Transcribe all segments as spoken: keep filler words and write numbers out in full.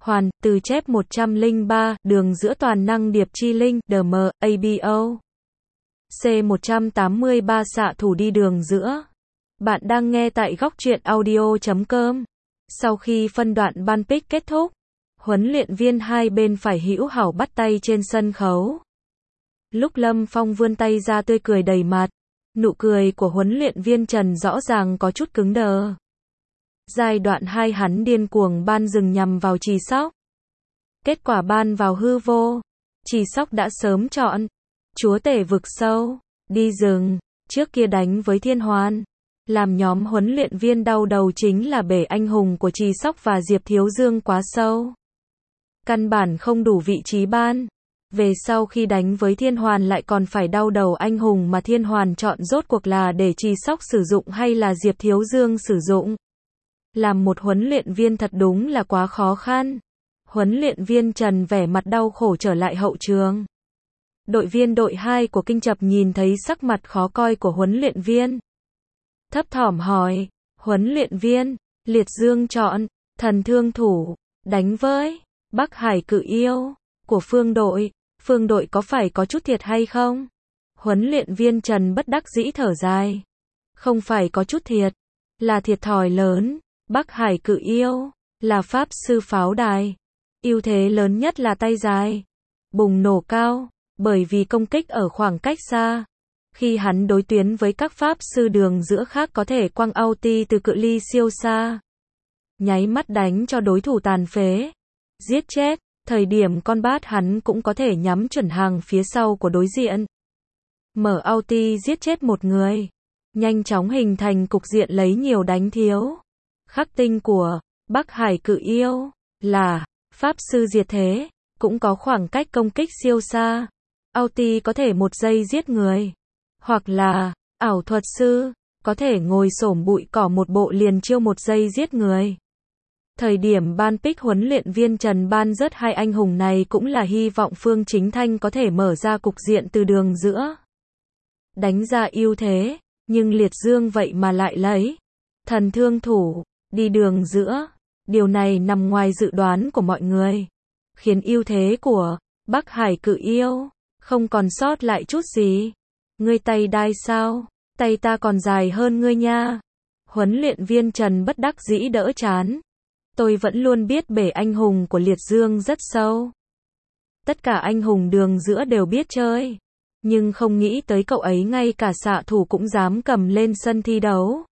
Hoàn, từ chép một trăm lẻ ba, đường giữa toàn năng điệp chi linh, đê em, a bê o. C một trăm tám mươi ba xạ thủ đi đường giữa. Bạn đang nghe tại góc truyện audio chấm com. Sau khi phân đoạn ban pick kết thúc, huấn luyện viên hai bên phải hữu hảo bắt tay trên sân khấu. Lúc Lâm Phong vươn tay ra tươi cười đầy mặt, nụ cười của huấn luyện viên Trần rõ ràng có chút cứng đờ. Giai đoạn hai hắn điên cuồng ban rừng nhằm vào Trì Sóc. Kết quả ban vào hư vô. Trì Sóc đã sớm chọn chúa tể vực sâu, đi rừng, trước kia đánh với Thiên Hoàn. Làm nhóm huấn luyện viên đau đầu chính là bể anh hùng của Trì Sóc và Diệp Thiếu Dương quá sâu. Căn bản không đủ vị trí ban. Về sau khi đánh với Thiên Hoàn lại còn phải đau đầu anh hùng mà Thiên Hoàn chọn rốt cuộc là để Trì Sóc sử dụng hay là Diệp Thiếu Dương sử dụng. Làm một huấn luyện viên thật đúng là quá khó khăn. Huấn luyện viên Trần vẻ mặt đau khổ trở lại hậu trường. Đội viên đội hai của Kinh Chập nhìn thấy sắc mặt khó coi của huấn luyện viên. Thấp thỏm hỏi, huấn luyện viên, Liệt Dương chọn, thần thương thủ, đánh với Bắc Hải Cự Yêu, của Phương đội, Phương đội có phải có chút thiệt hay không? Huấn luyện viên Trần bất đắc dĩ thở dài. Không phải có chút thiệt, là thiệt thòi lớn. Bắc Hải Cự Yêu, là pháp sư pháo đài. Ưu thế lớn nhất là tay dài, bùng nổ cao, bởi vì công kích ở khoảng cách xa. Khi hắn đối tuyến với các pháp sư đường giữa khác có thể quăng ulti từ cự ly siêu xa. Nháy mắt đánh cho đối thủ tàn phế, giết chết, thời điểm con bát hắn cũng có thể nhắm chuẩn hàng phía sau của đối diện. Mở ulti giết chết một người, nhanh chóng hình thành cục diện lấy nhiều đánh thiếu. Khắc tinh của Bắc Hải Cự Yêu là pháp sư diệt thế, cũng có khoảng cách công kích siêu xa. Ulti có thể một giây giết người, hoặc là ảo thuật sư, có thể ngồi xổm bụi cỏ một bộ liền chiêu một giây giết người. Thời điểm ban pick huấn luyện viên Trần ban rớt hai anh hùng này cũng là hy vọng Phương Chính Thanh có thể mở ra cục diện từ đường giữa. Đánh ra ưu thế, nhưng Liệt Dương vậy mà lại lấy thần thương thủ đi đường giữa. Điều này nằm ngoài dự đoán của mọi người, khiến ưu thế của Bắc Hải Cự Yêu không còn sót lại chút gì. Ngươi tay đai sao? Tay ta còn dài hơn ngươi nha. Huấn luyện viên Trần bất đắc dĩ đỡ chán. Tôi vẫn luôn biết bể anh hùng của Liệt Dương rất sâu. Tất cả anh hùng đường giữa đều biết chơi, nhưng không nghĩ tới cậu ấy ngay cả xạ thủ cũng dám cầm lên sân thi đấu.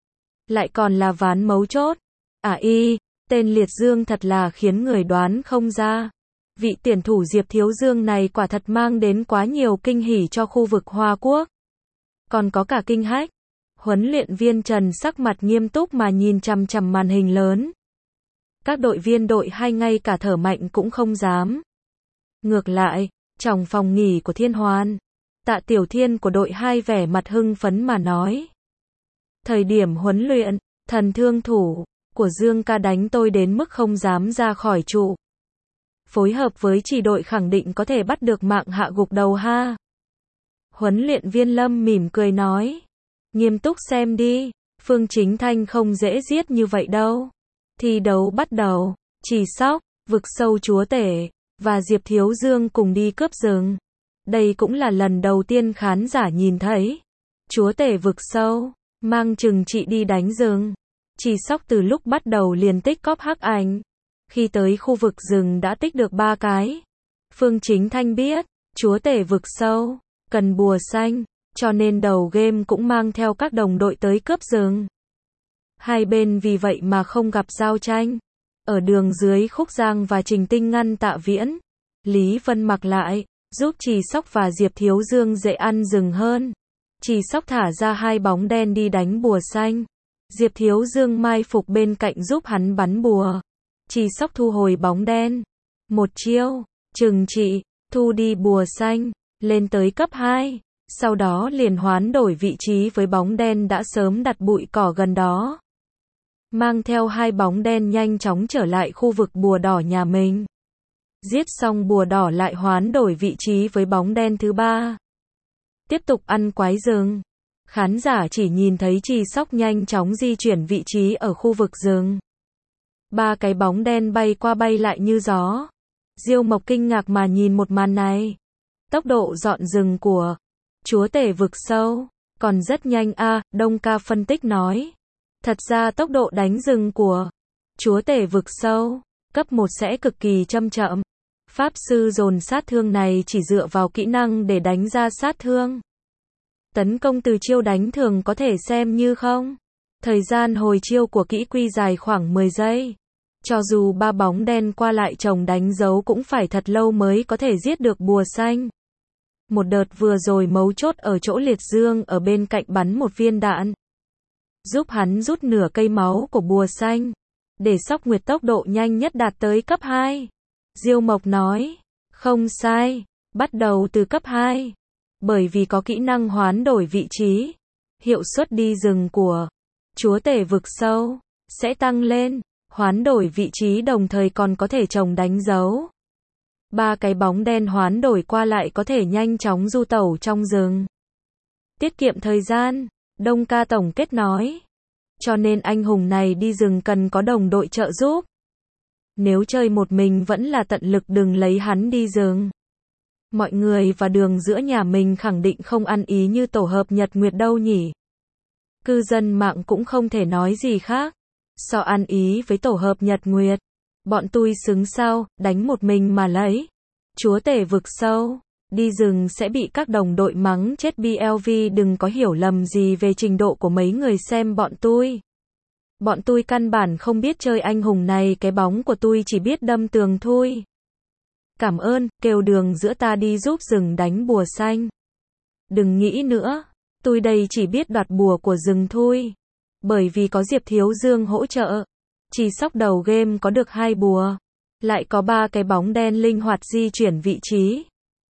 Lại còn là ván mấu chốt. À y, tên Liệt Dương thật là khiến người đoán không ra. Vị tuyển thủ Diệp Thiếu Dương này quả thật mang đến quá nhiều kinh hỉ cho khu vực Hoa Quốc. Còn có cả kinh hách. Huấn luyện viên Trần sắc mặt nghiêm túc mà nhìn chằm chằm màn hình lớn. Các đội viên đội hai ngay cả thở mạnh cũng không dám. Ngược lại, trong phòng nghỉ của Thiên Hoàn, Tạ Tiểu Thiên của đội hai vẻ mặt hưng phấn mà nói. Thời điểm huấn luyện, thần thương thủ của Dương ca đánh tôi đến mức không dám ra khỏi trụ. Phối hợp với chỉ đội khẳng định có thể bắt được mạng hạ gục đầu ha. Huấn luyện viên Lâm mỉm cười nói. Nghiêm túc xem đi, Phương Chính Thanh không dễ giết như vậy đâu. Thi đấu bắt đầu, Trì Sóc, vực sâu chúa tể, và Diệp Thiếu Dương cùng đi cướp rừng. Đây cũng là lần đầu tiên khán giả nhìn thấy chúa tể vực sâu mang trừng trị đi đánh rừng. Trì Sóc từ lúc bắt đầu liền tích cóp hắc ảnh. Khi tới khu vực rừng đã tích được ba cái. Phương Chính Thanh biết, chúa tể vực sâu cần bùa xanh, cho nên đầu game cũng mang theo các đồng đội tới cướp rừng. Hai bên vì vậy mà không gặp giao tranh. Ở đường dưới Khúc Giang và Trình Tinh ngăn Tạ Viễn, Lý Vân mặc lại, giúp Trì Sóc và Diệp Thiếu Dương dễ ăn rừng hơn. Trì Sóc thả ra hai bóng đen đi đánh bùa xanh. Diệp Thiếu Dương mai phục bên cạnh giúp hắn bắn bùa. Trì Sóc thu hồi bóng đen. Một chiêu, trừng trị, thu đi bùa xanh, lên tới cấp hai. Sau đó liền hoán đổi vị trí với bóng đen đã sớm đặt bụi cỏ gần đó. Mang theo hai bóng đen nhanh chóng trở lại khu vực bùa đỏ nhà mình. Giết xong bùa đỏ lại hoán đổi vị trí với bóng đen thứ ba. Tiếp tục ăn quái rừng. Khán giả chỉ nhìn thấy Trì Sóc nhanh chóng di chuyển vị trí ở khu vực rừng. Ba cái bóng đen bay qua bay lại như gió. Diêu Mộc kinh ngạc mà nhìn một màn này. Tốc độ dọn rừng của chúa tể vực sâu còn rất nhanh a, Đông Ca phân tích nói. Thật ra tốc độ đánh rừng của chúa tể vực sâu cấp một sẽ cực kỳ chậm chậm. Pháp sư dồn sát thương này chỉ dựa vào kỹ năng để đánh ra sát thương. Tấn công từ chiêu đánh thường có thể xem như không. Thời gian hồi chiêu của kỹ quy dài khoảng mười giây. Cho dù ba bóng đen qua lại chồng đánh dấu cũng phải thật lâu mới có thể giết được bùa xanh. Một đợt vừa rồi mấu chốt ở chỗ Liệt Dương ở bên cạnh bắn một viên đạn. Giúp hắn rút nửa cây máu của bùa xanh. Để Sóc Nguyệt tốc độ nhanh nhất đạt tới cấp hai. Diêu Mộc nói. Không sai. Bắt đầu từ cấp hai. Bởi vì có kỹ năng hoán đổi vị trí. Hiệu suất đi rừng của chúa tể vực sâu sẽ tăng lên. Hoán đổi vị trí đồng thời còn có thể chồng đánh dấu. Ba cái bóng đen hoán đổi qua lại có thể nhanh chóng du tẩu trong rừng. Tiết kiệm thời gian, Đông Ca tổng kết nói. Cho nên anh hùng này đi rừng cần có đồng đội trợ giúp. Nếu chơi một mình vẫn là tận lực đừng lấy hắn đi rừng. Mọi người và đường giữa nhà mình khẳng định không ăn ý như tổ hợp Nhật Nguyệt đâu nhỉ. Cư dân mạng cũng không thể nói gì khác. So ăn ý với tổ hợp Nhật Nguyệt. Bọn tôi xứng sao, đánh một mình mà lấy. Chúa tể vực sâu, đi rừng sẽ bị các đồng đội mắng chết bê lờ vê đừng có hiểu lầm gì về trình độ của mấy người xem bọn tôi. Bọn tôi căn bản không biết chơi anh hùng này, cái bóng của tôi chỉ biết đâm tường thôi. Cảm ơn, kêu đường giữa ta đi giúp rừng đánh bùa xanh. Đừng nghĩ nữa, tôi đây chỉ biết đoạt bùa của rừng thôi. Bởi vì có Diệp Thiếu Dương hỗ trợ. Chỉ sóc đầu game có được hai bùa. Lại có ba cái bóng đen linh hoạt di chuyển vị trí.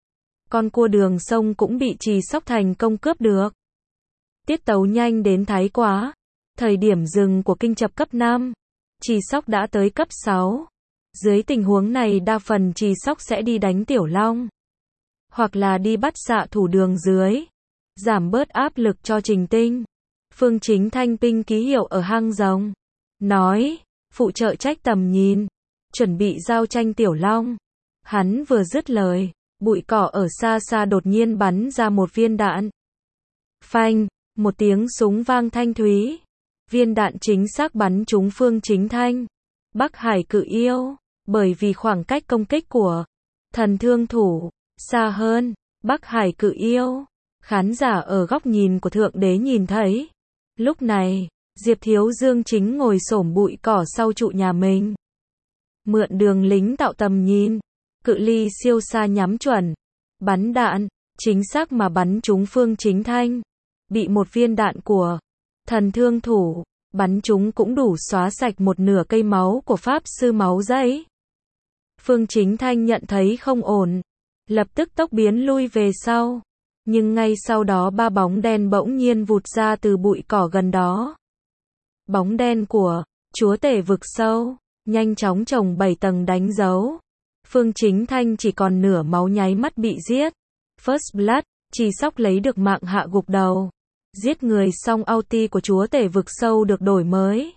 Con cua đường sông cũng bị trì sóc thành công cướp được. Tiết tấu nhanh đến thái quá. Thời điểm dừng của kinh chập cấp năm. Trì sóc đã tới cấp sáu. Dưới tình huống này đa phần trì sóc sẽ đi đánh tiểu long. Hoặc là đi bắt xạ thủ đường dưới. Giảm bớt áp lực cho Trình Tinh. Phương Chính Thanh ping ký hiệu ở hang rồng. Nói, phụ trợ trách tầm nhìn. Chuẩn bị giao tranh tiểu long. Hắn vừa dứt lời, bụi cỏ ở xa xa đột nhiên bắn ra một viên đạn. Phanh, một tiếng súng vang thanh thúy. Viên đạn chính xác bắn trúng Phương Chính Thanh. Bắc Hải Cự Yêu, bởi vì khoảng cách công kích của thần thương thủ xa hơn, Bắc Hải Cự Yêu, khán giả ở góc nhìn của thượng đế nhìn thấy. Lúc này, Diệp Thiếu Dương chính ngồi xổm bụi cỏ sau trụ nhà mình. Mượn đường lính tạo tầm nhìn, cự ly siêu xa nhắm chuẩn, bắn đạn, chính xác mà bắn trúng Phương Chính Thanh. Bị một viên đạn của thần thương thủ, bắn trúng cũng đủ xóa sạch một nửa cây máu của Pháp Sư Máu Dãy. Phương Chính Thanh nhận thấy không ổn, lập tức tốc biến lui về sau. Nhưng ngay sau đó ba bóng đen bỗng nhiên vụt ra từ bụi cỏ gần đó. Bóng đen của chúa tể vực sâu, nhanh chóng chồng bảy tầng đánh dấu. Phương Chính Thanh chỉ còn nửa máu nháy mắt bị giết. First Blood, Trì Sóc lấy được mạng hạ gục đầu. Giết người xong ulti của chúa tể vực sâu được đổi mới.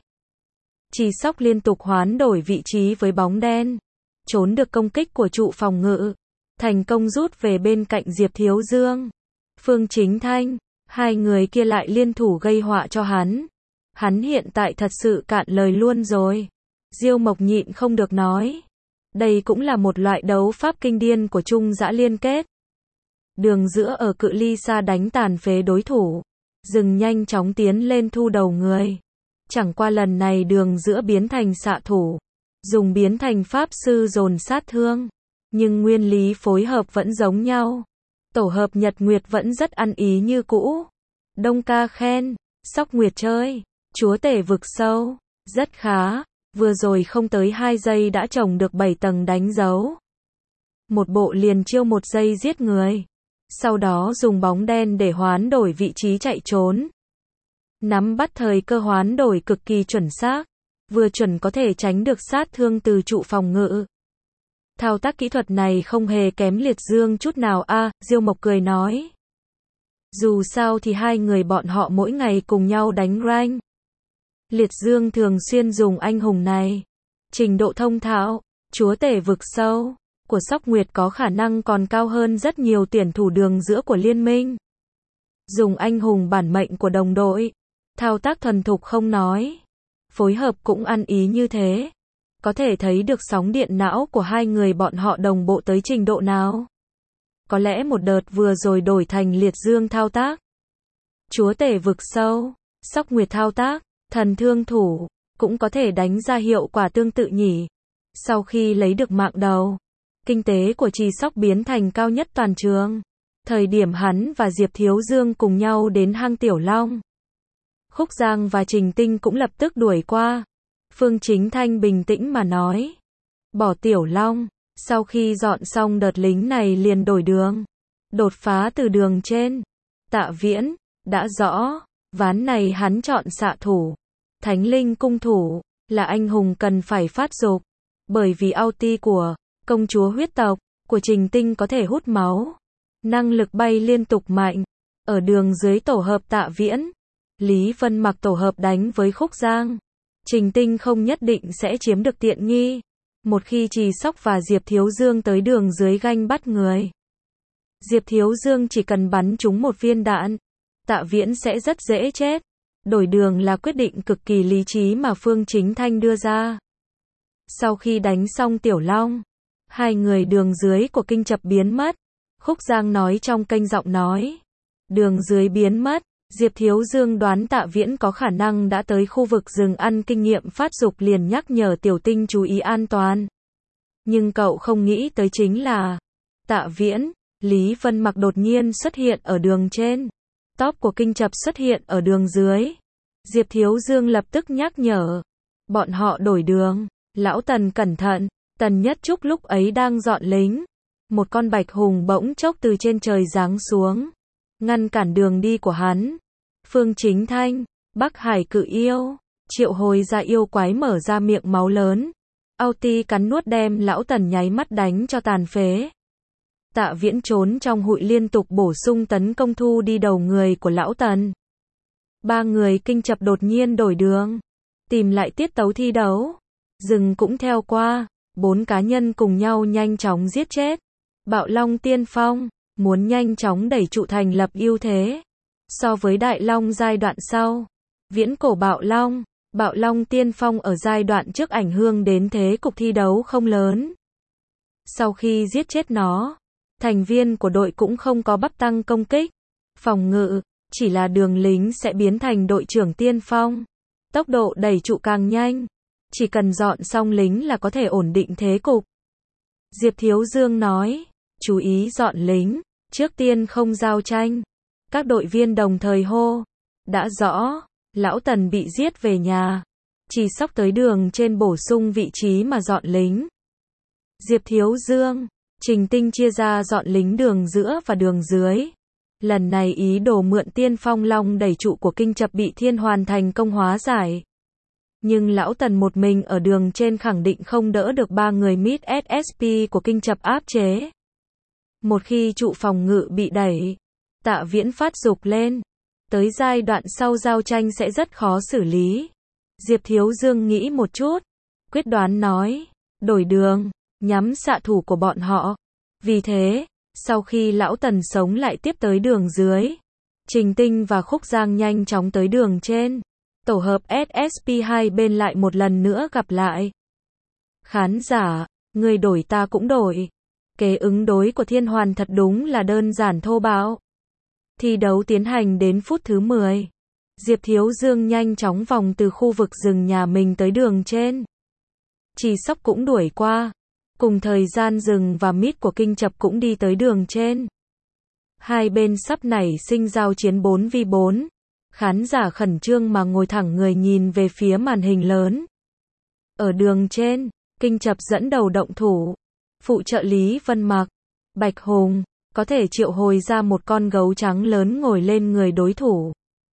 Trì Sóc liên tục hoán đổi vị trí với bóng đen. Trốn được công kích của trụ phòng ngự. Thành công rút về bên cạnh Diệp Thiếu Dương. Phương Chính Thanh, hai người kia lại liên thủ gây họa cho hắn. Hắn hiện tại thật sự cạn lời luôn rồi. Diêu Mộc nhịn không được nói. Đây cũng là một loại đấu pháp kinh điển của Trung Dã liên kết. Đường giữa ở cự ly xa đánh tàn phế đối thủ. Dừng nhanh chóng tiến lên thu đầu người. Chẳng qua lần này đường giữa biến thành xạ thủ. Dùng biến thành pháp sư dồn sát thương. Nhưng nguyên lý phối hợp vẫn giống nhau. Tổ hợp Nhật Nguyệt vẫn rất ăn ý như cũ. Đông Ca khen, Sóc Nguyệt chơi, chúa tể vực sâu, rất khá, vừa rồi không tới hai giây đã trồng được bảy tầng đánh dấu. Một bộ liền chiêu một giây giết người. Sau đó dùng bóng đen để hoán đổi vị trí chạy trốn. Nắm bắt thời cơ hoán đổi cực kỳ chuẩn xác. Vừa chuẩn có thể tránh được sát thương từ trụ phòng ngự. Thao tác kỹ thuật này không hề kém Liệt Dương chút nào a, à, Diêu Mộc cười nói. Dù sao thì hai người bọn họ mỗi ngày cùng nhau đánh rank. Liệt Dương thường xuyên dùng anh hùng này. Trình độ thông thạo, chúa tể vực sâu của Sóc Nguyệt có khả năng còn cao hơn rất nhiều tuyển thủ đường giữa của liên minh. Dùng anh hùng bản mệnh của đồng đội, thao tác thuần thục không nói, phối hợp cũng ăn ý như thế. Có thể thấy được sóng điện não của hai người bọn họ đồng bộ tới trình độ nào. Có lẽ một đợt vừa rồi đổi thành liệt dương thao tác. Chúa tể vực sâu, Sóc Nguyệt thao tác, thần thương thủ, cũng có thể đánh ra hiệu quả tương tự nhỉ. Sau khi lấy được mạng đầu, kinh tế của Trì Sóc biến thành cao nhất toàn trường. Thời điểm hắn và Diệp Thiếu Dương cùng nhau đến hang Tiểu Long, Khúc Giang và Trình Tinh cũng lập tức đuổi qua. Phương Chính Thanh bình tĩnh mà nói. Bỏ Tiểu Long, sau khi dọn xong đợt lính này liền đổi đường. Đột phá từ đường trên. Tạ Viễn, đã rõ, ván này hắn chọn xạ thủ. Thánh linh cung thủ, là anh hùng cần phải phát dục. Bởi vì ulti của công chúa huyết tộc, của Trình Tinh có thể hút máu. Năng lực bay liên tục mạnh. Ở đường dưới tổ hợp Tạ Viễn, Lý Vân Mặc tổ hợp đánh với Khúc Giang. Trình Tinh không nhất định sẽ chiếm được tiện nghi. Một khi Trì Sóc và Diệp Thiếu Dương tới đường dưới ganh bắt người, Diệp Thiếu Dương chỉ cần bắn trúng một viên đạn, Tạ Viễn sẽ rất dễ chết. Đổi đường là quyết định cực kỳ lý trí mà Phương Chính Thanh đưa ra. Sau khi đánh xong Tiểu Long, hai người đường dưới của kinh chập biến mất. Khúc Giang nói trong kênh giọng nói. Đường dưới biến mất, Diệp Thiếu Dương đoán Tạ Viễn có khả năng đã tới khu vực rừng ăn kinh nghiệm phát dục liền nhắc nhở Tiểu Tinh chú ý an toàn. Nhưng cậu không nghĩ tới chính là Tạ Viễn, Lý Vân Mặc đột nhiên xuất hiện ở đường trên. Top của kinh chập xuất hiện ở đường dưới. Diệp Thiếu Dương lập tức nhắc nhở. Bọn họ đổi đường. Lão Tần cẩn thận. Tần Nhất Trúc lúc ấy đang dọn lính. Một con bạch hùng bỗng chốc từ trên trời giáng xuống, ngăn cản đường đi của hắn. Phương Chính Thanh, Bắc Hải cự yêu, triệu hồi ra yêu quái mở ra miệng máu lớn. Ulti cắn nuốt đem Lão Tần nháy mắt đánh cho tàn phế. Tạ Viễn trốn trong hụi liên tục bổ sung tấn công thu đi đầu người của Lão Tần. Ba người kinh chập đột nhiên đổi đường, tìm lại tiết tấu thi đấu. Rừng cũng theo qua, bốn cá nhân cùng nhau nhanh chóng giết chết. Bạo Long tiên phong, muốn nhanh chóng đẩy trụ thành lập ưu thế. So với Đại Long giai đoạn sau, viễn cổ Bạo Long, Bạo Long tiên phong ở giai đoạn trước ảnh hưởng đến thế cục thi đấu không lớn. Sau khi giết chết nó, thành viên của đội cũng không có bắp tăng công kích, phòng ngự, chỉ là đường lính sẽ biến thành đội trưởng tiên phong. Tốc độ đẩy trụ càng nhanh, chỉ cần dọn xong lính là có thể ổn định thế cục. Diệp Thiếu Dương nói, chú ý dọn lính, trước tiên không giao tranh. Các đội viên đồng thời hô, đã rõ, Lão Tần bị giết về nhà. Chỉ sóc tới đường trên bổ sung vị trí mà dọn lính. Diệp Thiếu Dương, Trình Tinh chia ra dọn lính đường giữa và đường dưới. Lần này ý đồ mượn tiên phong long đẩy trụ của kinh chập bị Thiên Hoàn thành công hóa giải. Nhưng Lão Tần một mình ở đường trên khẳng định không đỡ được ba người mid ét ét pê của kinh chập áp chế. Một khi trụ phòng ngự bị đẩy, Tạ Viễn phát dục lên, tới giai đoạn sau giao tranh sẽ rất khó xử lý. Diệp Thiếu Dương nghĩ một chút, quyết đoán nói, đổi đường, nhắm xạ thủ của bọn họ. Vì thế, sau khi Lão Tần sống lại tiếp tới đường dưới, Trình Tinh và Khúc Giang nhanh chóng tới đường trên. Tổ hợp ét ét pê hai bên lại một lần nữa gặp lại. Khán giả, người đổi ta cũng đổi. Kế ứng đối của Thiên Hoàn thật đúng là đơn giản thô bạo. Thi đấu tiến hành đến phút thứ mười. Diệp Thiếu Dương nhanh chóng vòng từ khu vực rừng nhà mình tới đường trên. Chỉ sóc cũng đuổi qua. Cùng thời gian rừng và mid của kinh chập cũng đi tới đường trên. Hai bên sắp nảy sinh giao chiến bốn v bốn. Khán giả khẩn trương mà ngồi thẳng người nhìn về phía màn hình lớn. Ở đường trên, kinh chập dẫn đầu động thủ. Phụ trợ Lý Vân Mặc, Bạch Hùng, có thể triệu hồi ra một con gấu trắng lớn ngồi lên người đối thủ,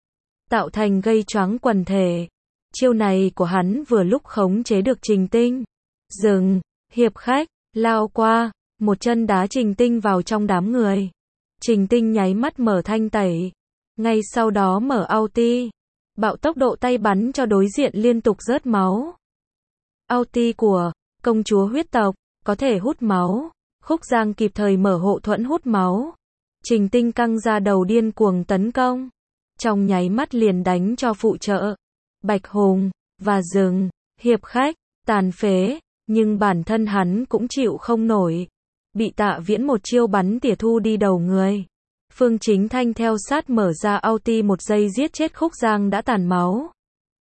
tạo thành gây choáng quần thể. Chiêu này của hắn vừa lúc khống chế được Trình Tinh. Dừng, hiệp khách, lao qua, một chân đá Trình Tinh vào trong đám người. Trình Tinh nháy mắt mở thanh tẩy. Ngay sau đó mở ulti, bạo tốc độ tay bắn cho đối diện liên tục rớt máu. Ulti của công chúa huyết tộc, có thể hút máu. Khúc Giang kịp thời mở hộ thuẫn hút máu. Trình Tinh căng ra đầu điên cuồng tấn công. Trong nháy mắt liền đánh cho phụ trợ. Bạch Hùng, và rừng, hiệp khách, tàn phế, nhưng bản thân hắn cũng chịu không nổi. Bị Tạ Viễn một chiêu bắn tỉa thu đi đầu người. Phương Chính Thanh theo sát mở ra ulti một giây giết chết Khúc Giang đã tàn máu.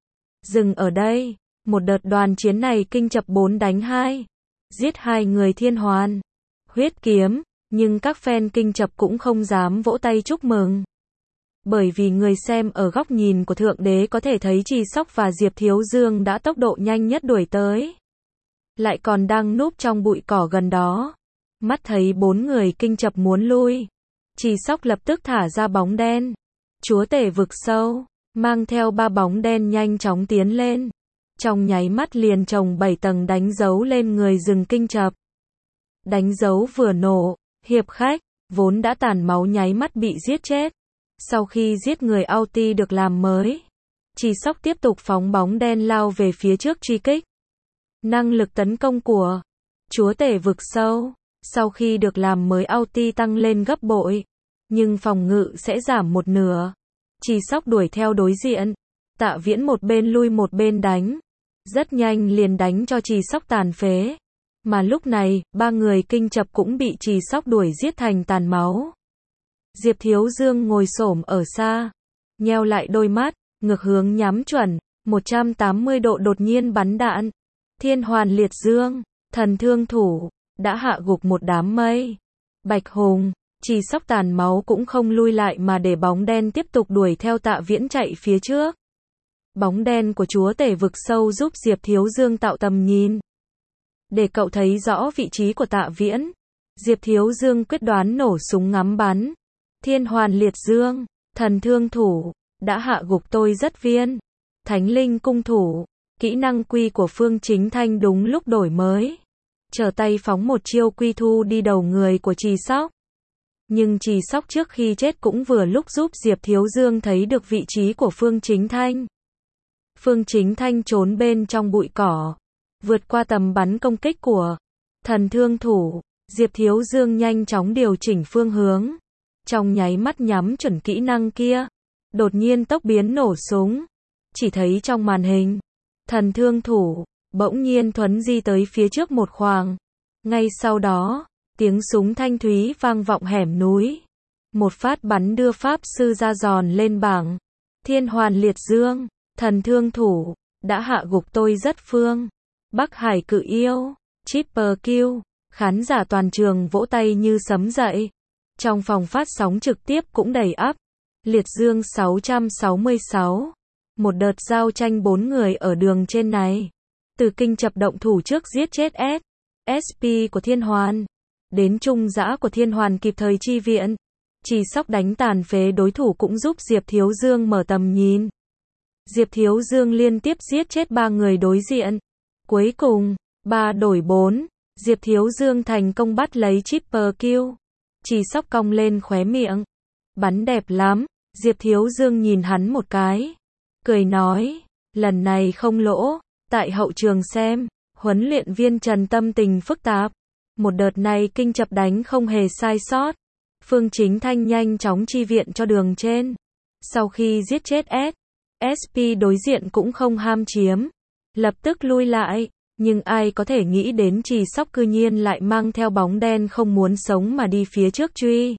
Dừng ở đây, một đợt đoàn chiến này kinh chập bốn đánh hai. Giết hai người thiên hoàn. Huyết kiếm, nhưng các fan kinh chập cũng không dám vỗ tay chúc mừng. Bởi vì người xem ở góc nhìn của Thượng Đế có thể thấy Trì Sóc và Diệp Thiếu Dương đã tốc độ nhanh nhất đuổi tới. Lại còn đang núp trong bụi cỏ gần đó. Mắt thấy bốn người kinh chập muốn lui. Trì Sóc lập tức thả ra bóng đen. Chúa tể vực sâu, mang theo ba bóng đen nhanh chóng tiến lên. Trong nháy mắt liền trồng bảy tầng đánh dấu lên người rừng kinh chập. Đánh dấu vừa nổ, hiệp khách, vốn đã tàn máu nháy mắt bị giết chết. Sau khi giết người ulti được làm mới, Trì Sóc tiếp tục phóng bóng đen lao về phía trước truy kích. Năng lực tấn công của chúa tể vực sâu, sau khi được làm mới ulti tăng lên gấp bội, nhưng phòng ngự sẽ giảm một nửa. Trì Sóc đuổi theo đối diện, Tạ Viễn một bên lui một bên đánh. Rất nhanh liền đánh cho Trì Sóc tàn phế. Mà lúc này, ba người kinh chập cũng bị Trì Sóc đuổi giết thành tàn máu. Diệp Thiếu Dương ngồi xổm ở xa, nheo lại đôi mắt, ngược hướng nhắm chuẩn, một trăm tám mươi độ đột nhiên bắn đạn. Thiên Hoàn Liệt Dương, thần thương thủ, đã hạ gục một đám mây. Bạch Hùng, Trì Sóc tàn máu cũng không lui lại mà để bóng đen tiếp tục đuổi theo Tạ Viễn chạy phía trước. Bóng đen của chúa tể vực sâu giúp Diệp Thiếu Dương tạo tầm nhìn. Để cậu thấy rõ vị trí của Tạ Viễn, Diệp Thiếu Dương quyết đoán nổ súng ngắm bắn. Thiên Hoàn Liệt Dương, thần thương thủ, đã hạ gục tôi rất viên. Thánh linh cung thủ, kỹ năng quy của Phương Chính Thanh đúng lúc đổi mới. Trở tay phóng một chiêu quy thu đi đầu người của Trì Sóc. Nhưng Trì Sóc trước khi chết cũng vừa lúc giúp Diệp Thiếu Dương thấy được vị trí của Phương Chính Thanh. Phương Chính Thanh trốn bên trong bụi cỏ, vượt qua tầm bắn công kích của thần thương thủ. Diệp Thiếu Dương nhanh chóng điều chỉnh phương hướng. Trong nháy mắt nhắm chuẩn kỹ năng kia, đột nhiên tốc biến nổ súng. Chỉ thấy trong màn hình, thần thương thủ bỗng nhiên thuấn di tới phía trước một khoảng. Ngay sau đó, tiếng súng thanh thúy vang vọng hẻm núi. Một phát bắn đưa pháp sư ra giòn lên bảng. Thiên Hoàn Liệt Dương, thần thương thủ, đã hạ gục tôi rất phương. Bắc Hải Cự Yêu, Triple Kill, khán giả toàn trường vỗ tay như sấm dậy. Trong phòng phát sóng trực tiếp cũng đầy ắp. Liệt Dương sáu trăm sáu mươi sáu. Một đợt giao tranh bốn người ở đường trên này. Từ kinh chập động thủ trước giết chết S. ét pê của Thiên Hoàn. Đến trung dã của Thiên Hoàn kịp thời chi viện. Trì Sóc đánh tàn phế đối thủ cũng giúp Diệp Thiếu Dương mở tầm nhìn. Diệp Thiếu Dương liên tiếp giết chết ba người đối diện. Cuối cùng, ba đổi bốn, Diệp Thiếu Dương thành công bắt lấy triple kill. Trì Sóc cong lên khóe miệng. Bắn đẹp lắm. Diệp Thiếu Dương nhìn hắn một cái, cười nói, lần này không lỗ. Tại hậu trường xem, huấn luyện viên Trần tâm tình phức tạp. Một đợt này kinh chập đánh không hề sai sót. Phương Chính Thanh nhanh chóng chi viện cho đường trên. Sau khi giết chết S. ét pê đối diện cũng không ham chiếm, lập tức lui lại. Nhưng ai có thể nghĩ đến Trì Sóc cư nhiên lại mang theo bóng đen không muốn sống mà đi phía trước truy.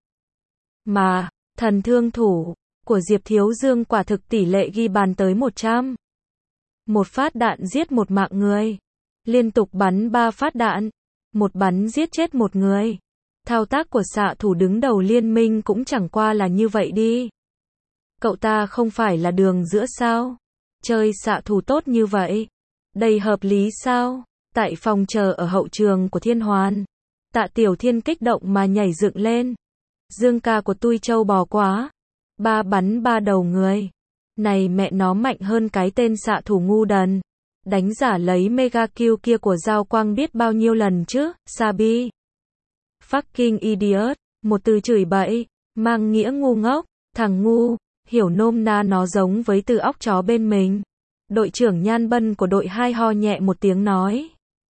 Mà, thần thương thủ của Diệp Thiếu Dương quả thực tỷ lệ ghi bàn tới một trăm. Một phát đạn giết một mạng người. Liên tục bắn ba phát đạn. Một bắn giết chết một người. Thao tác của xạ thủ đứng đầu liên minh cũng chẳng qua là như vậy đi. Cậu ta không phải là đường giữa sao? Chơi xạ thủ tốt như vậy. Đây hợp lý sao? Tại phòng chờ ở hậu trường của Thiên Hoàn, Tạ Tiểu Thiên kích động mà nhảy dựng lên. Dương ca của tui trâu bò quá. Ba bắn ba đầu người. Này mẹ nó mạnh hơn cái tên xạ thủ ngu đần. Đánh giả lấy mega kill kia của Giao Quang biết bao nhiêu lần chứ, Sabi. Fucking idiot. Một từ chửi bậy, mang nghĩa ngu ngốc, thằng ngu, hiểu nôm na nó giống với từ óc chó bên mình. Đội trưởng Nhan Bân của đội hai ho nhẹ một tiếng nói.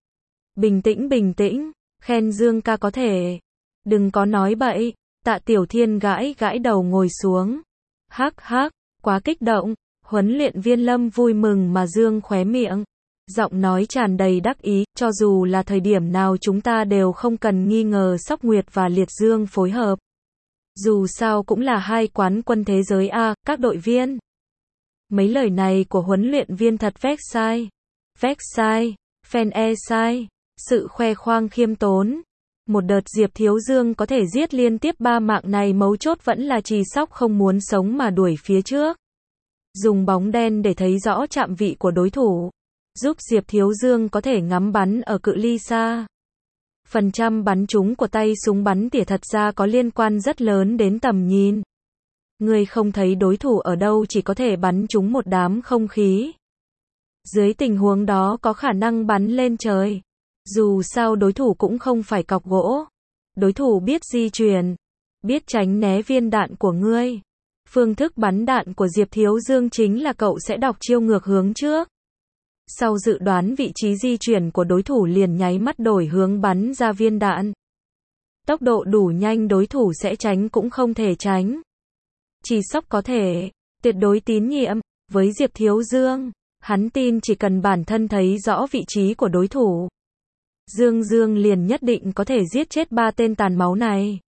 Bình tĩnh bình tĩnh, khen Dương ca có thể. Đừng có nói bậy. Tạ Tiểu Thiên gãi gãi đầu ngồi xuống. Hắc hắc, quá kích động. Huấn luyện viên Lâm vui mừng mà dương khóe miệng. Giọng nói tràn đầy đắc ý, cho dù là thời điểm nào chúng ta đều không cần nghi ngờ Sóc Nguyệt và Liệt Dương phối hợp. Dù sao cũng là hai quán quân thế giới A, các đội viên. Mấy lời này của huấn luyện viên thật vét sai. Vét sai, fan e sai. Sự khoe khoang khiêm tốn. Một đợt Diệp Thiếu Dương có thể giết liên tiếp ba mạng này mấu chốt vẫn là Trì Sóc không muốn sống mà đuổi phía trước. Dùng bóng đen để thấy rõ chạm vị của đối thủ. Giúp Diệp Thiếu Dương có thể ngắm bắn ở cự ly xa. Phần trăm bắn trúng của tay súng bắn tỉa thật ra có liên quan rất lớn đến tầm nhìn. Người không thấy đối thủ ở đâu chỉ có thể bắn trúng một đám không khí. Dưới tình huống đó có khả năng bắn lên trời. Dù sao đối thủ cũng không phải cọc gỗ. Đối thủ biết di chuyển, biết tránh né viên đạn của ngươi. Phương thức bắn đạn của Diệp Thiếu Dương chính là cậu sẽ đọc chiêu ngược hướng trước. Sau dự đoán vị trí di chuyển của đối thủ liền nháy mắt đổi hướng bắn ra viên đạn. Tốc độ đủ nhanh đối thủ sẽ tránh cũng không thể tránh. Trì Sóc có thể, tuyệt đối tín nhiệm, với Diệp Thiếu Dương. Hắn tin chỉ cần bản thân thấy rõ vị trí của đối thủ. Dương Dương liền nhất định có thể giết chết ba tên tàn máu này.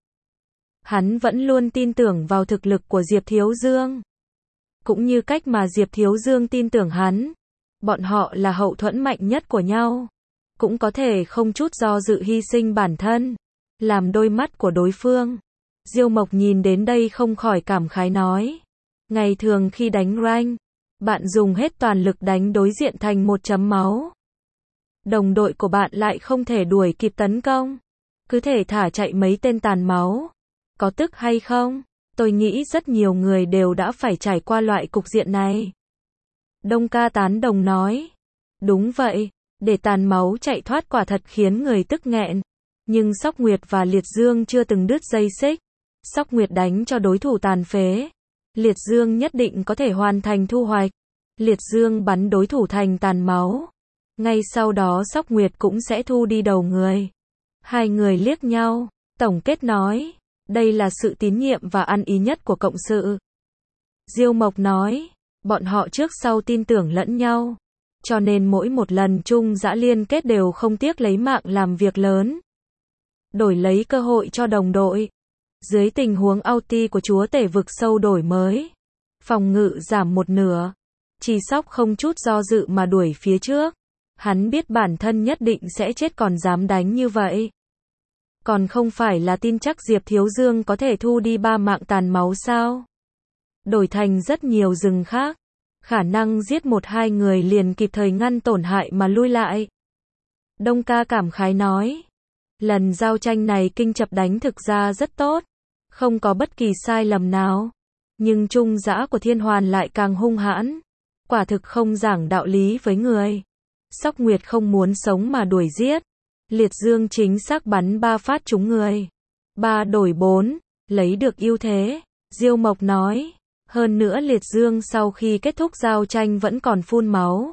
Hắn vẫn luôn tin tưởng vào thực lực của Diệp Thiếu Dương. Cũng như cách mà Diệp Thiếu Dương tin tưởng hắn. Bọn họ là hậu thuẫn mạnh nhất của nhau. Cũng có thể không chút do dự hy sinh bản thân. Làm đôi mắt của đối phương. Diêu Mộc nhìn đến đây không khỏi cảm khái nói. Ngày thường khi đánh rank, bạn dùng hết toàn lực đánh đối diện thành một chấm máu. Đồng đội của bạn lại không thể đuổi kịp tấn công. Cứ thể thả chạy mấy tên tàn máu. Có tức hay không? Tôi nghĩ rất nhiều người đều đã phải trải qua loại cục diện này. Đông ca tán đồng nói. Đúng vậy, để tàn máu chạy thoát quả thật khiến người tức nghẹn. Nhưng Sóc Nguyệt và Liệt Dương chưa từng đứt dây xích. Sóc Nguyệt đánh cho đối thủ tàn phế. Liệt Dương nhất định có thể hoàn thành thu hoạch. Liệt Dương bắn đối thủ thành tàn máu. Ngay sau đó Sóc Nguyệt cũng sẽ thu đi đầu người. Hai người liếc nhau, tổng kết nói. Đây là sự tín nhiệm và ăn ý nhất của cộng sự. Diêu Mộc nói. Bọn họ trước sau tin tưởng lẫn nhau. Cho nên mỗi một lần chung dã liên kết đều không tiếc lấy mạng làm việc lớn. Đổi lấy cơ hội cho đồng đội. Dưới tình huống ulti của chúa tể vực sâu đổi mới. Phòng ngự giảm một nửa. Trì Sóc không chút do dự mà đuổi phía trước. Hắn biết bản thân nhất định sẽ chết còn dám đánh như vậy. Còn không phải là tin chắc Diệp Thiếu Dương có thể thu đi ba mạng tàn máu sao? Đổi thành rất nhiều rừng khác. Khả năng giết một hai người liền kịp thời ngăn tổn hại mà lui lại. Đông ca cảm khái nói. Lần giao tranh này kinh chập đánh thực ra rất tốt. Không có bất kỳ sai lầm nào. Nhưng trung dã của Thiên Hoàn lại càng hung hãn. Quả thực không giảng đạo lý với người. Sóc Nguyệt không muốn sống mà đuổi giết. Liệt Dương chính xác bắn ba phát trúng người. Ba đổi bốn, lấy được ưu thế. Diêu Mộc nói. Hơn nữa Liệt Dương sau khi kết thúc giao tranh vẫn còn phun máu.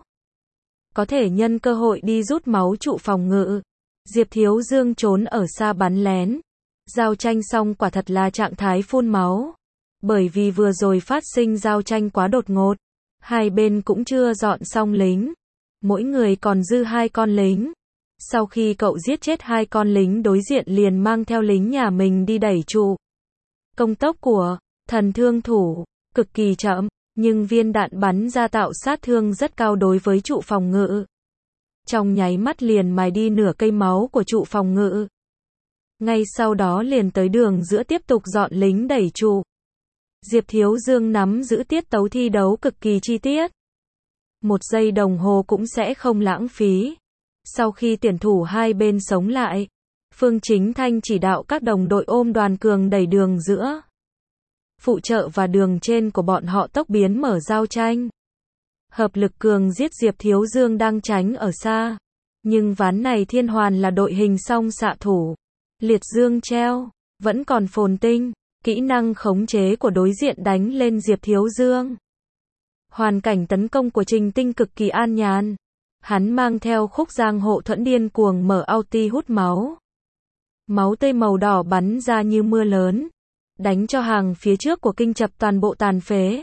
Có thể nhân cơ hội đi rút máu trụ phòng ngự. Diệp Thiếu Dương trốn ở xa bắn lén. Giao tranh xong quả thật là trạng thái phun máu. Bởi vì vừa rồi phát sinh giao tranh quá đột ngột. Hai bên cũng chưa dọn xong lính. Mỗi người còn dư hai con lính. Sau khi cậu giết chết hai con lính đối diện liền mang theo lính nhà mình đi đẩy trụ. Công tốc của thần thương thủ cực kỳ chậm, nhưng viên đạn bắn ra tạo sát thương rất cao đối với trụ phòng ngự. Trong nháy mắt liền mài đi nửa cây máu của trụ phòng ngự. Ngay sau đó liền tới đường giữa tiếp tục dọn lính đẩy trụ. Diệp Thiếu Dương nắm giữ tiết tấu thi đấu cực kỳ chi tiết. Một giây đồng hồ cũng sẽ không lãng phí. Sau khi tuyển thủ hai bên sống lại, Phương Chính Thanh chỉ đạo các đồng đội ôm Đoàn Cường đẩy đường giữa. Phụ trợ và đường trên của bọn họ tốc biến mở giao tranh. Hợp lực cường giết Diệp Thiếu Dương đang tránh ở xa. Nhưng ván này Thiên Hoàn là đội hình song xạ thủ. Liệt Dương treo, vẫn còn phồn tinh, kỹ năng khống chế của đối diện đánh lên Diệp Thiếu Dương. Hoàn cảnh tấn công của Trình Tinh cực kỳ an nhàn. Hắn mang theo khúc giang hộ thuẫn điên cuồng mở ulti hút máu. Máu tươi màu đỏ bắn ra như mưa lớn, đánh cho hàng phía trước của Kinh Chập toàn bộ tàn phế.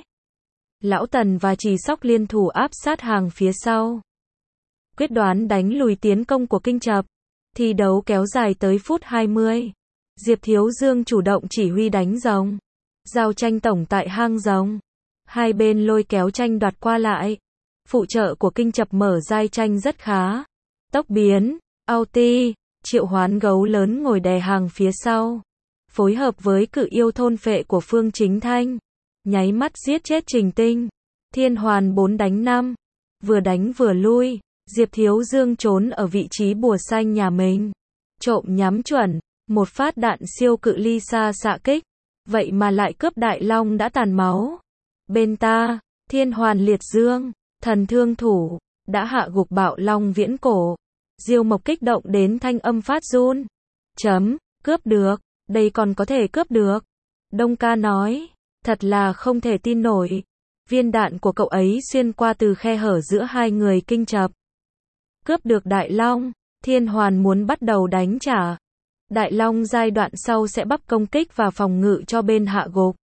Lão Tần và Trì Sóc liên thủ áp sát hàng phía sau, quyết đoán đánh lùi tiến công của Kinh Chập. Thi đấu kéo dài tới phút hai mươi. Diệp Thiếu Dương chủ động chỉ huy đánh rồng. Giao tranh tổng tại hang rồng. Hai bên lôi kéo tranh đoạt qua lại. Phụ trợ của Kinh Chập mở giai tranh rất khá. Tốc biến, ulti, triệu hoán gấu lớn ngồi đè hàng phía sau. Phối hợp với cự yêu thôn phệ của Phương Chính Thanh. Nháy mắt giết chết Trình Tinh. Thiên Hoàn bốn đánh năm. Vừa đánh vừa lui. Diệp Thiếu Dương trốn ở vị trí bùa xanh nhà mình. Trộm nhắm chuẩn. Một phát đạn siêu cự ly xa xạ kích. Vậy mà lại cướp Đại Long đã tàn máu. Bên ta, Thiên Hoàn liệt dương, thần thương thủ, đã hạ gục Bạo Long viễn cổ. Diêu Mộc kích động đến thanh âm phát run. Chấm, cướp được, đây còn có thể cướp được. Đông Ca nói, thật là không thể tin nổi. Viên đạn của cậu ấy xuyên qua từ khe hở giữa hai người Kinh Chập. Cướp được Đại Long, Thiên Hoàn muốn bắt đầu đánh trả. Đại Long giai đoạn sau sẽ bắp công kích và phòng ngự cho bên hạ gục.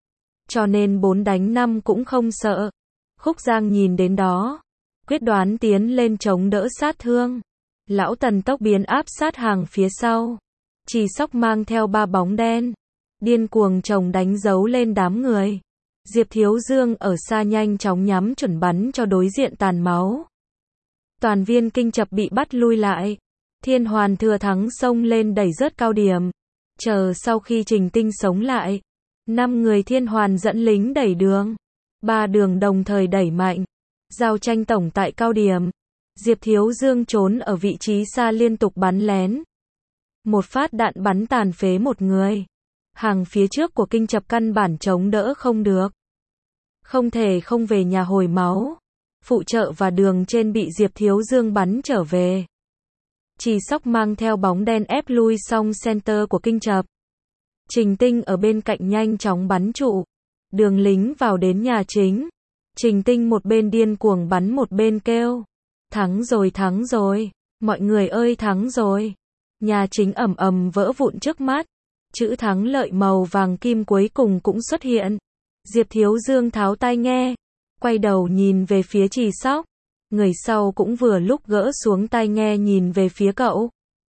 Cho nên bốn đánh năm cũng không sợ. Khúc Giang nhìn đến đó, quyết đoán tiến lên chống đỡ sát thương. Lão Tần tốc biến áp sát hàng phía sau. Trì Sóc mang theo ba bóng đen, điên cuồng chồng đánh dấu lên đám người. Diệp Thiếu Dương ở xa nhanh chóng nhắm chuẩn bắn cho đối diện tàn máu. Toàn viên Kinh Chập bị bắt lui lại. Thiên Hoàn thừa thắng xông lên đẩy rớt cao điểm. Chờ sau khi Trình Tinh sống lại, năm người Thiên Hoàn dẫn lính đẩy đường. Ba đường đồng thời đẩy mạnh. Giao tranh tổng tại cao điểm. Diệp Thiếu Dương trốn ở vị trí xa liên tục bắn lén. Một phát đạn bắn tàn phế một người. Hàng phía trước của Kinh Chập căn bản chống đỡ không được. Không thể không về nhà hồi máu. Phụ trợ và đường trên bị Diệp Thiếu Dương bắn trở về. Trì Sóc mang theo bóng đen ép lui xong center của Kinh Chập. Trình Tinh ở bên cạnh nhanh chóng bắn trụ. Đường lính vào đến nhà chính. Trình Tinh một bên điên cuồng bắn một bên kêu. Thắng rồi thắng rồi. Mọi người ơi thắng rồi. Nhà chính ầm ầm vỡ vụn trước mắt. Chữ thắng lợi màu vàng kim cuối cùng cũng xuất hiện. Diệp Thiếu Dương tháo tai nghe. Quay đầu nhìn về phía Trì Sóc. Người sau cũng vừa lúc gỡ xuống tai nghe nhìn về phía cậu.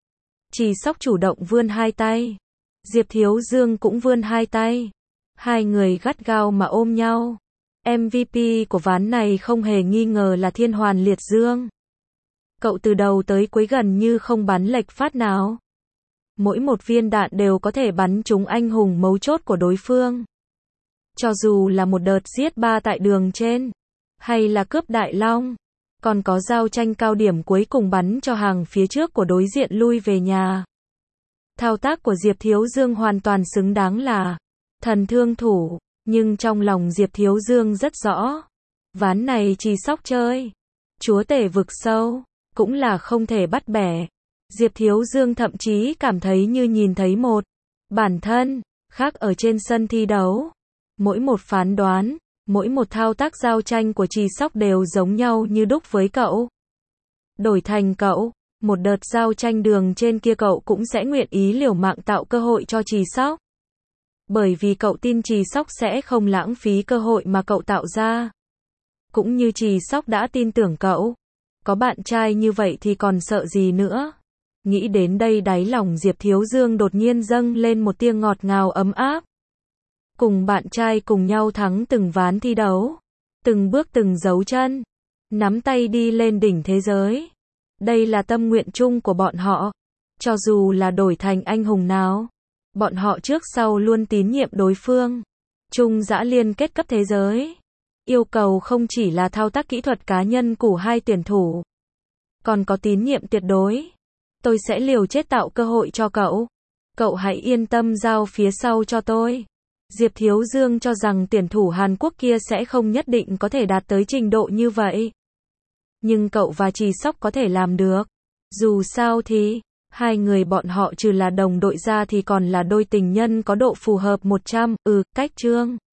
Trì Sóc chủ động vươn hai tay. Diệp Thiếu Dương cũng vươn hai tay. Hai người gắt gao mà ôm nhau. em vê pê của ván này không hề nghi ngờ là Thiên Hoàn liệt dương. Cậu từ đầu tới cuối gần như không bắn lệch phát nào. Mỗi một viên đạn đều có thể bắn trúng anh hùng mấu chốt của đối phương. Cho dù là một đợt giết ba tại đường trên, hay là cướp Đại Long, còn có giao tranh cao điểm cuối cùng bắn cho hàng phía trước của đối diện lui về nhà. Thao tác của Diệp Thiếu Dương hoàn toàn xứng đáng là thần thương thủ, nhưng trong lòng Diệp Thiếu Dương rất rõ. Ván này Trì Sóc chơi chúa tể vực sâu, cũng là không thể bắt bẻ. Diệp Thiếu Dương thậm chí cảm thấy như nhìn thấy một bản thân khác ở trên sân thi đấu. Mỗi một phán đoán, mỗi một thao tác giao tranh của Trì Sóc đều giống nhau như đúc với cậu. Đổi thành cậu, một đợt giao tranh đường trên kia cậu cũng sẽ nguyện ý liều mạng tạo cơ hội cho Trì Sóc. Bởi vì cậu tin Trì Sóc sẽ không lãng phí cơ hội mà cậu tạo ra. Cũng như Trì Sóc đã tin tưởng cậu. Có bạn trai như vậy thì còn sợ gì nữa. Nghĩ đến đây đáy lòng Diệp Thiếu Dương đột nhiên dâng lên một tia ngọt ngào ấm áp. Cùng bạn trai cùng nhau thắng từng ván thi đấu. Từng bước từng dấu chân. Nắm tay đi lên đỉnh thế giới. Đây là tâm nguyện chung của bọn họ. Cho dù là đổi thành anh hùng nào, bọn họ trước sau luôn tín nhiệm đối phương. Chung dã liên kết cấp thế giới. Yêu cầu không chỉ là thao tác kỹ thuật cá nhân của hai tuyển thủ, còn có tín nhiệm tuyệt đối. Tôi sẽ liều chết tạo cơ hội cho cậu. Cậu hãy yên tâm giao phía sau cho tôi. Diệp Thiếu Dương cho rằng tuyển thủ Hàn Quốc kia sẽ không nhất định có thể đạt tới trình độ như vậy. Nhưng cậu và Trì Sóc có thể làm được. Dù sao thì, hai người bọn họ trừ là đồng đội ra thì còn là đôi tình nhân có độ phù hợp một trăm, ừ, cách chương.